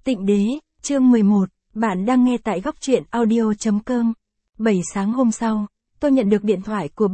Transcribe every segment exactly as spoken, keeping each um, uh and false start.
Tịnh Đế, chương mười một, bạn đang nghe tại góc truyện audio chấm com. bảy sáng hôm sau, tôi nhận được điện thoại của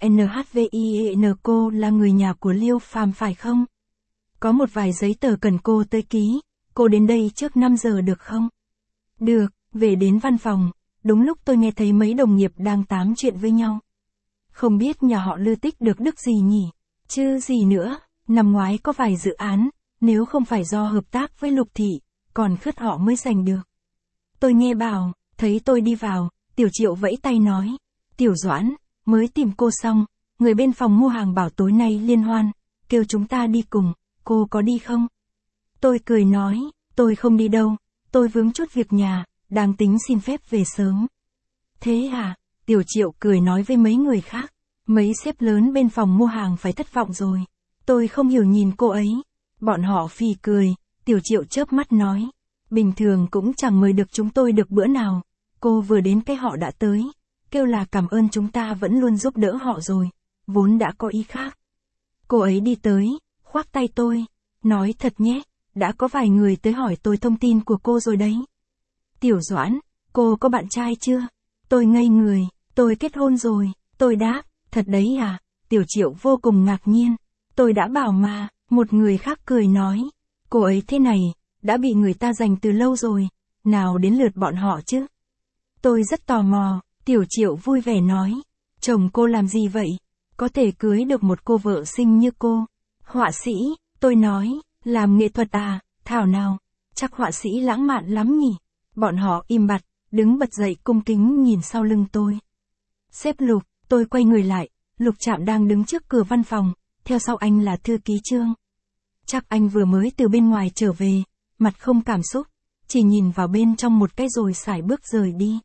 BENHVIEN. Cô là người nhà của Liêu Phàm phải không? Có một vài giấy tờ cần cô tới ký, cô đến đây trước năm giờ được không? Được, về đến văn phòng, đúng lúc tôi nghe thấy mấy đồng nghiệp đang tám chuyện với nhau. Không biết nhà họ Lư tích được đức gì nhỉ? Chứ gì nữa, năm ngoái có vài dự án, nếu không phải do hợp tác với Lục Thị, còn khất họ mới giành được. Tôi nghe bảo, thấy tôi đi vào, Tiểu Triệu vẫy tay nói, Tiểu Doãn, mới tìm cô xong, người bên phòng mua hàng bảo tối nay liên hoan, kêu chúng ta đi cùng, cô có đi không? Tôi cười nói, tôi không đi đâu, tôi vướng chút việc nhà, đang tính xin phép về sớm. Thế à, Tiểu Triệu cười nói với mấy người khác, mấy sếp lớn bên phòng mua hàng phải thất vọng rồi. Tôi không hiểu nhìn cô ấy, bọn họ phì cười, Tiểu Triệu chớp mắt nói, bình thường cũng chẳng mời được chúng tôi được bữa nào, cô vừa đến cái họ đã tới, kêu là cảm ơn chúng ta vẫn luôn giúp đỡ họ rồi, vốn đã có ý khác. Cô ấy đi tới, khoác tay tôi, nói thật nhé, đã có vài người tới hỏi tôi thông tin của cô rồi đấy. Tiểu Doãn, cô có bạn trai chưa? Tôi ngây người, tôi kết hôn rồi, tôi đáp, thật đấy à? Tiểu Triệu vô cùng ngạc nhiên, tôi đã bảo mà, một người khác cười nói, cô ấy thế này, đã bị người ta giành từ lâu rồi, nào đến lượt bọn họ chứ? Tôi rất tò mò, Tiểu Triệu vui vẻ nói, chồng cô làm gì vậy? Có thể cưới được một cô vợ xinh như cô. Họa sĩ, tôi nói, làm nghệ thuật à, thảo nào, chắc họa sĩ lãng mạn lắm nhỉ? Bọn họ im bặt, đứng bật dậy cung kính nhìn sau lưng tôi. Sếp Lục, tôi quay người lại, Lục Trạm đang đứng trước cửa văn phòng, theo sau anh là thư ký Trương. Chắc anh vừa mới từ bên ngoài trở về, mặt không cảm xúc, chỉ nhìn vào bên trong một cái rồi sải bước rời đi.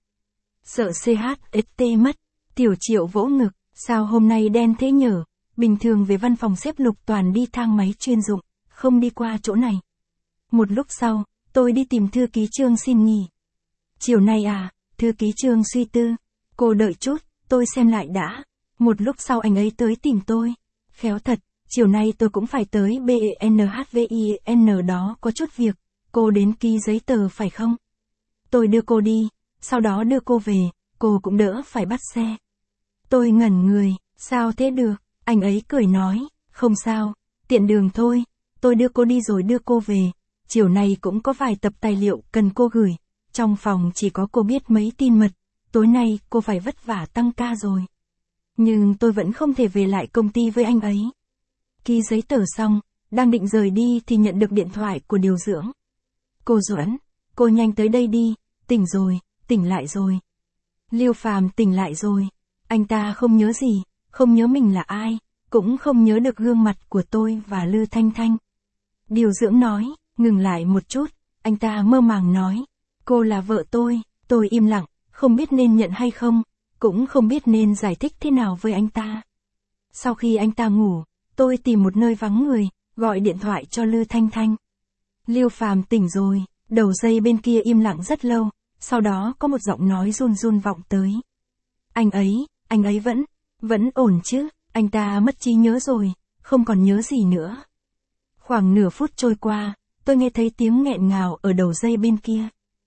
Sợ xê hát ét tê mất, Tiểu Triệu vỗ ngực, sao hôm nay đen thế nhở, bình thường về văn phòng sếp Lục toàn đi thang máy chuyên dụng, không đi qua chỗ này. Một lúc sau, tôi đi tìm thư ký Trương xin nghỉ. Chiều nay à, thư ký Trương suy tư, cô đợi chút, tôi xem lại đã. Một lúc sau anh ấy tới tìm tôi, khéo thật, chiều nay tôi cũng phải tới BENHVIEN đó có chút việc, cô đến ký giấy tờ phải không? Tôi đưa cô đi, sau đó đưa cô về, cô cũng đỡ phải bắt xe. Tôi ngẩn người, sao thế được, anh ấy cười nói, không sao, tiện đường thôi, tôi đưa cô đi rồi đưa cô về, chiều nay cũng có vài tập tài liệu cần cô gửi, trong phòng chỉ có cô biết mấy tin mật, tối nay cô phải vất vả tăng ca rồi. Nhưng tôi vẫn không thể về lại công ty với anh ấy. Ký giấy tờ xong, đang định rời đi thì nhận được điện thoại của điều dưỡng. Cô Doãn, cô nhanh tới đây đi, tỉnh rồi, tỉnh lại rồi. Liêu Phàm tỉnh lại rồi, anh ta không nhớ gì, không nhớ mình là ai, cũng không nhớ được gương mặt của tôi và Lư Thanh Thanh. Điều dưỡng nói, ngừng lại một chút, anh ta mơ màng nói, cô là vợ tôi, tôi im lặng, không biết nên nhận hay không, cũng không biết nên giải thích thế nào với anh ta. Sau khi anh ta ngủ, tôi tìm một nơi vắng người, gọi điện thoại cho Lư Thanh Thanh. Liêu Phàm tỉnh rồi, đầu dây bên kia im lặng rất lâu, sau đó có một giọng nói run run vọng tới. Anh ấy, anh ấy vẫn, vẫn ổn chứ, anh ta mất trí nhớ rồi, không còn nhớ gì nữa. Khoảng nửa phút trôi qua, tôi nghe thấy tiếng nghẹn ngào ở đầu dây bên kia.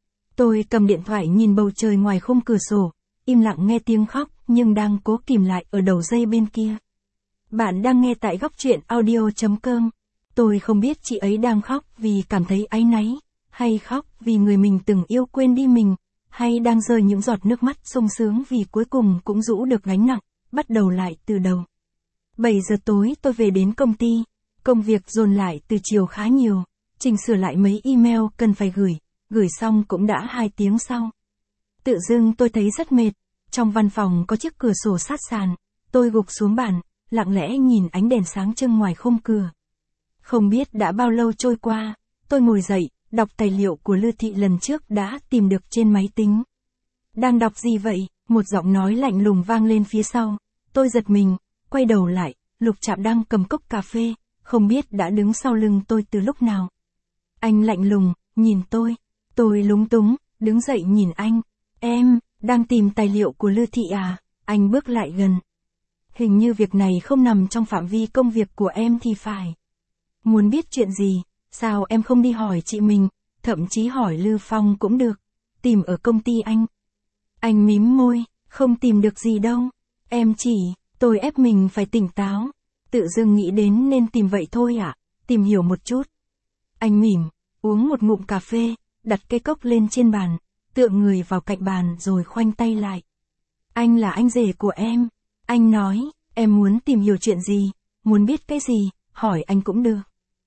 Tôi cầm điện thoại nhìn bầu trời ngoài khung cửa sổ, im lặng nghe tiếng khóc nhưng đang cố kìm lại ở đầu dây bên kia. Bạn đang nghe tại góc truyện audio chấm com. Tôi không biết chị ấy đang khóc vì cảm thấy áy náy, hay khóc vì người mình từng yêu quên đi mình, hay đang rơi những giọt nước mắt sung sướng vì cuối cùng cũng rũ được gánh nặng, bắt đầu lại từ đầu. bảy giờ tối tôi về đến công ty, công việc dồn lại từ chiều khá nhiều, chỉnh sửa lại mấy email cần phải gửi, gửi xong cũng đã hai tiếng sau. Tự dưng tôi thấy rất mệt, trong văn phòng có chiếc cửa sổ sát sàn, tôi gục xuống bàn, lặng lẽ nhìn ánh đèn sáng trưng ngoài khung cửa. Không biết đã bao lâu trôi qua, tôi ngồi dậy, đọc tài liệu của Lư Thị lần trước đã tìm được trên máy tính. Đang đọc gì vậy? Một giọng nói lạnh lùng vang lên phía sau. Tôi giật mình, quay đầu lại, Lục Trạm đang cầm cốc cà phê, không biết đã đứng sau lưng tôi từ lúc nào. Anh lạnh lùng, nhìn tôi. Tôi lúng túng, đứng dậy nhìn anh. Em, đang tìm tài liệu của Lư Thị à? Anh bước lại gần. Hình như việc này không nằm trong phạm vi công việc của em thì phải. Muốn biết chuyện gì, sao em không đi hỏi chị mình, thậm chí hỏi Lưu Phong cũng được. Tìm ở công ty anh. Anh mím môi, không tìm được gì đâu. Em chỉ, tôi ép mình phải tỉnh táo. Tự dưng nghĩ đến nên tìm vậy thôi ạ, à? Tìm hiểu một chút. Anh mỉm, uống một ngụm cà phê, đặt cái cốc lên trên bàn, tựa người vào cạnh bàn rồi khoanh tay lại. Anh là anh rể của em. Anh nói, em muốn tìm hiểu chuyện gì, muốn biết cái gì, hỏi anh cũng được.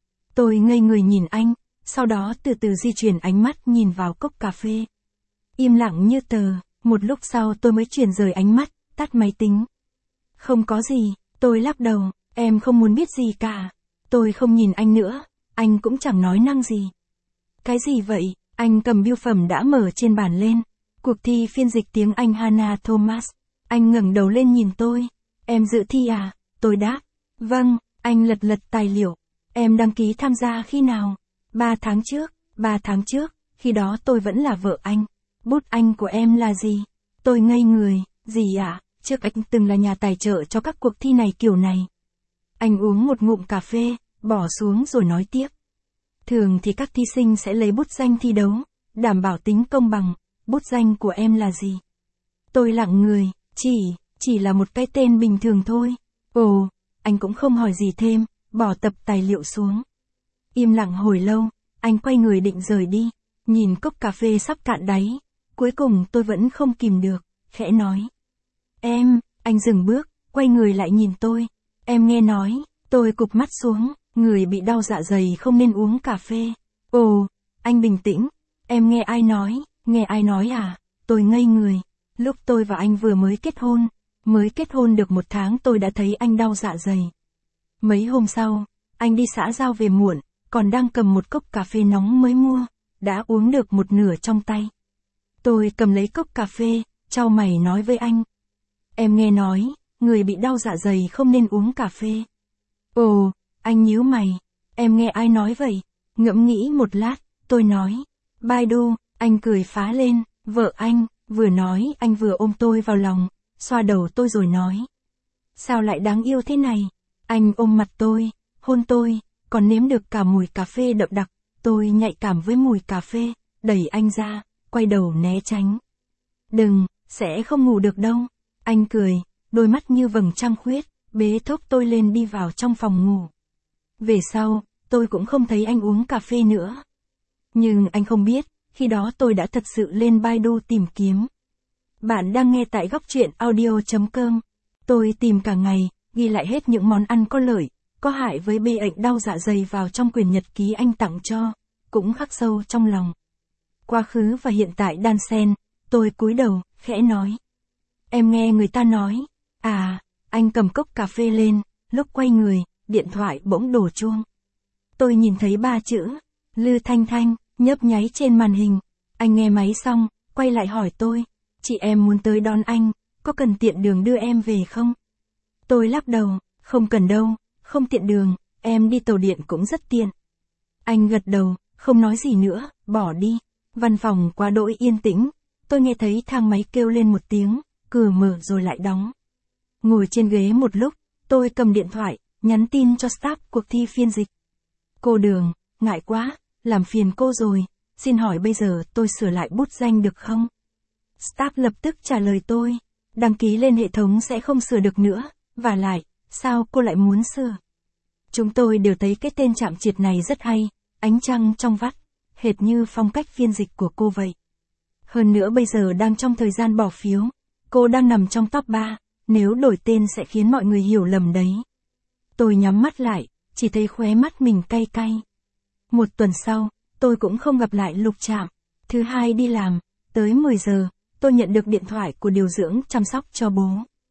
Tôi ngây người nhìn anh, sau đó từ từ di chuyển ánh mắt nhìn vào cốc cà phê. Im lặng như tờ, một lúc sau tôi mới chuyển rời ánh mắt, tắt máy tính. Không có gì, tôi lắc đầu, em không muốn biết gì cả. Tôi không nhìn anh nữa, anh cũng chẳng nói năng gì. Cái gì vậy? Anh cầm bưu phẩm đã mở trên bàn lên. Cuộc thi phiên dịch tiếng Anh Hannah Thomas. Anh ngẩng đầu lên nhìn tôi. Em dự thi à? Tôi đáp. Vâng, anh lật lật tài liệu. Em đăng ký tham gia khi nào? Ba tháng trước, ba tháng trước, khi đó tôi vẫn là vợ anh. Bút anh của em là gì? Tôi ngây người, gì ạ? À? Trước anh từng là nhà tài trợ cho các cuộc thi này kiểu này. Anh uống một ngụm cà phê, bỏ xuống rồi nói tiếp. Thường thì các thí sinh sẽ lấy bút danh thi đấu, đảm bảo tính công bằng. Bút danh của em là gì? Tôi lặng người, chỉ, chỉ là một cái tên bình thường thôi. Ồ, anh cũng không hỏi gì thêm, bỏ tập tài liệu xuống. Im lặng hồi lâu, anh quay người định rời đi, nhìn cốc cà phê sắp cạn đáy. Cuối cùng tôi vẫn không kìm được, khẽ nói. Em, anh dừng bước, quay người lại nhìn tôi. Em nghe nói, tôi cụp mắt xuống, người bị đau dạ dày không nên uống cà phê. Ồ, anh bình tĩnh, em nghe ai nói, nghe ai nói à? Tôi ngây người, lúc tôi và anh vừa mới kết hôn, mới kết hôn được một tháng tôi đã thấy anh đau dạ dày. Mấy hôm sau, anh đi xã giao về muộn, còn đang cầm một cốc cà phê nóng mới mua, đã uống được một nửa trong tay. Tôi cầm lấy cốc cà phê, chau mày nói với anh. Em nghe nói, người bị đau dạ dày không nên uống cà phê. Ồ, anh nhíu mày, em nghe ai nói vậy? Ngẫm nghĩ một lát, tôi nói. Baidu, anh cười phá lên, vợ anh, vừa nói anh vừa ôm tôi vào lòng, xoa đầu tôi rồi nói. Sao lại đáng yêu thế này? Anh ôm mặt tôi, hôn tôi, còn nếm được cả mùi cà phê đậm đặc, tôi nhạy cảm với mùi cà phê, đẩy anh ra, quay đầu né tránh. Đừng, sẽ không ngủ được đâu. Anh cười, đôi mắt như vầng trăng khuyết, bế thốc tôi lên đi vào trong phòng ngủ. Về sau, tôi cũng không thấy anh uống cà phê nữa. Nhưng anh không biết, khi đó tôi đã thật sự lên Baidu tìm kiếm. Bạn đang nghe tại góc truyện audio chấm com. Tôi tìm cả ngày, ghi lại hết những món ăn có lợi, có hại với bệnh đau dạ dày vào trong quyển nhật ký anh tặng cho, cũng khắc sâu trong lòng. Quá khứ và hiện tại đan xen, tôi cúi đầu, khẽ nói. Em nghe người ta nói, à, anh cầm cốc cà phê lên, lúc quay người, điện thoại bỗng đổ chuông. Tôi nhìn thấy ba chữ, Lư Thanh Thanh, nhấp nháy trên màn hình. Anh nghe máy xong, quay lại hỏi tôi, chị em muốn tới đón anh, có cần tiện đường đưa em về không? Tôi lắc đầu, không cần đâu, không tiện đường, em đi tàu điện cũng rất tiện. Anh gật đầu, không nói gì nữa, bỏ đi. Văn phòng quá đỗi yên tĩnh, tôi nghe thấy thang máy kêu lên một tiếng, cửa mở rồi lại đóng. Ngồi trên ghế một lúc, tôi cầm điện thoại, nhắn tin cho staff cuộc thi phiên dịch. Cô Đường, ngại quá, làm phiền cô rồi, xin hỏi bây giờ tôi sửa lại bút danh được không? Staff lập tức trả lời tôi, đăng ký lên hệ thống sẽ không sửa được nữa, và lại, sao cô lại muốn sửa? Chúng tôi đều thấy cái tên chạm triệt này rất hay, ánh trăng trong vắt, hệt như phong cách phiên dịch của cô vậy. Hơn nữa bây giờ đang trong thời gian bỏ phiếu, cô đang nằm trong top ba, nếu đổi tên sẽ khiến mọi người hiểu lầm đấy. Tôi nhắm mắt lại, chỉ thấy khóe mắt mình cay cay. Một tuần sau, tôi cũng không gặp lại Lục Trạm. Thứ hai đi làm, tới mười giờ, tôi nhận được điện thoại của điều dưỡng chăm sóc cho bố.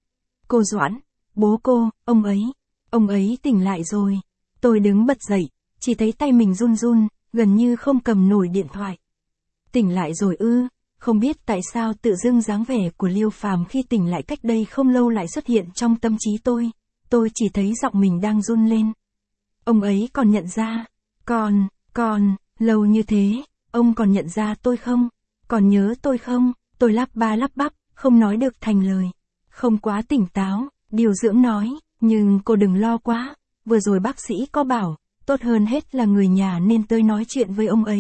Cô Doãn, bố cô, ông ấy, ông ấy tỉnh lại rồi. Tôi đứng bật dậy, chỉ thấy tay mình run run, gần như không cầm nổi điện thoại. Tỉnh lại rồi ư, không biết tại sao tự dưng dáng vẻ của Liêu Phàm khi tỉnh lại cách đây không lâu lại xuất hiện trong tâm trí tôi. Tôi chỉ thấy giọng mình đang run lên. Ông ấy còn nhận ra, còn, còn, lâu như thế, ông còn nhận ra tôi không? Còn nhớ tôi không? Tôi lắp ba lắp bắp, không nói được thành lời. Không quá tỉnh táo, điều dưỡng nói, nhưng cô đừng lo quá, vừa rồi bác sĩ có bảo, tốt hơn hết là người nhà nên tới nói chuyện với ông ấy,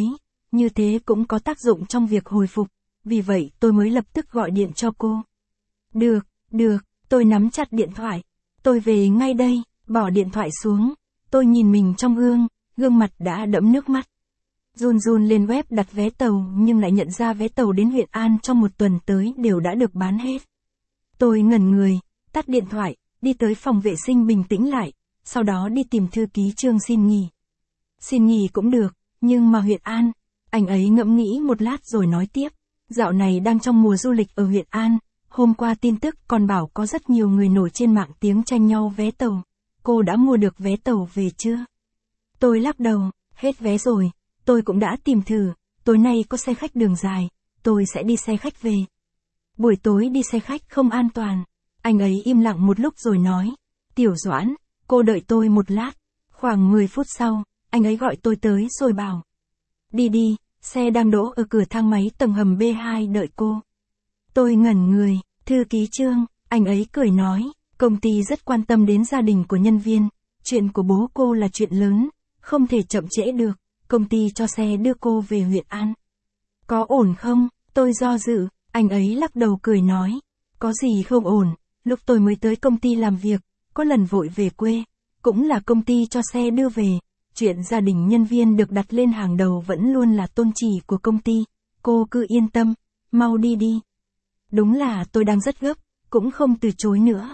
như thế cũng có tác dụng trong việc hồi phục, vì vậy tôi mới lập tức gọi điện cho cô. Được, được, tôi nắm chặt điện thoại. Tôi về ngay đây, bỏ điện thoại xuống. Tôi nhìn mình trong gương, gương mặt đã đẫm nước mắt. Run run lên web đặt vé tàu nhưng lại nhận ra vé tàu đến Huyện An trong một tuần tới đều đã được bán hết. Tôi ngẩn người, tắt điện thoại, đi tới phòng vệ sinh bình tĩnh lại, sau đó đi tìm thư ký Trương xin nghỉ. Xin nghỉ cũng được, nhưng mà Huyện An, anh ấy ngẫm nghĩ một lát rồi nói tiếp, dạo này đang trong mùa du lịch ở Huyện An, hôm qua tin tức còn bảo có rất nhiều người nổi trên mạng tiếng tranh nhau vé tàu, cô đã mua được vé tàu về chưa? Tôi lắc đầu, hết vé rồi, tôi cũng đã tìm thử, tối nay có xe khách đường dài, tôi sẽ đi xe khách về. Buổi tối đi xe khách không an toàn. Anh ấy im lặng một lúc rồi nói, Tiểu Doãn, cô đợi tôi một lát. Khoảng mười phút sau, anh ấy gọi tôi tới rồi bảo, đi đi, xe đang đỗ ở cửa thang máy tầng hầm B hai đợi cô. Tôi ngẩn người, thư ký Trương, anh ấy cười nói, công ty rất quan tâm đến gia đình của nhân viên, chuyện của bố cô là chuyện lớn, không thể chậm trễ được, công ty cho xe đưa cô về Huyện An. Có ổn không? Tôi do dự, anh ấy lắc đầu cười nói, có gì không ổn, lúc tôi mới tới công ty làm việc, có lần vội về quê, cũng là công ty cho xe đưa về, chuyện gia đình nhân viên được đặt lên hàng đầu vẫn luôn là tôn chỉ của công ty, cô cứ yên tâm, mau đi đi. Đúng là tôi đang rất gấp, cũng không từ chối nữa.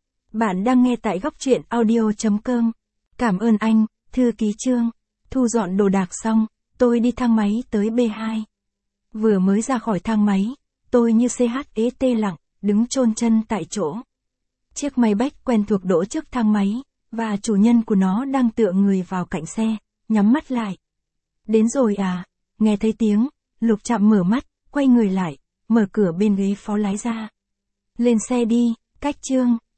Bạn đang nghe tại góc truyện audio chấm com. Cảm ơn anh, thư ký Trương. Thu dọn đồ đạc xong, tôi đi thang máy tới B hai. Vừa mới ra khỏi thang máy, tôi như xê hát ét tê lặng, đứng chôn chân tại chỗ. Chiếc Maybach quen thuộc đỗ trước thang máy, và chủ nhân của nó đang tựa người vào cạnh xe, nhắm mắt lại. Đến rồi à, nghe thấy tiếng, Lục Trạm mở mắt, quay người lại, mở cửa bên ghế phó lái ra. Lên xe đi, cách Trương.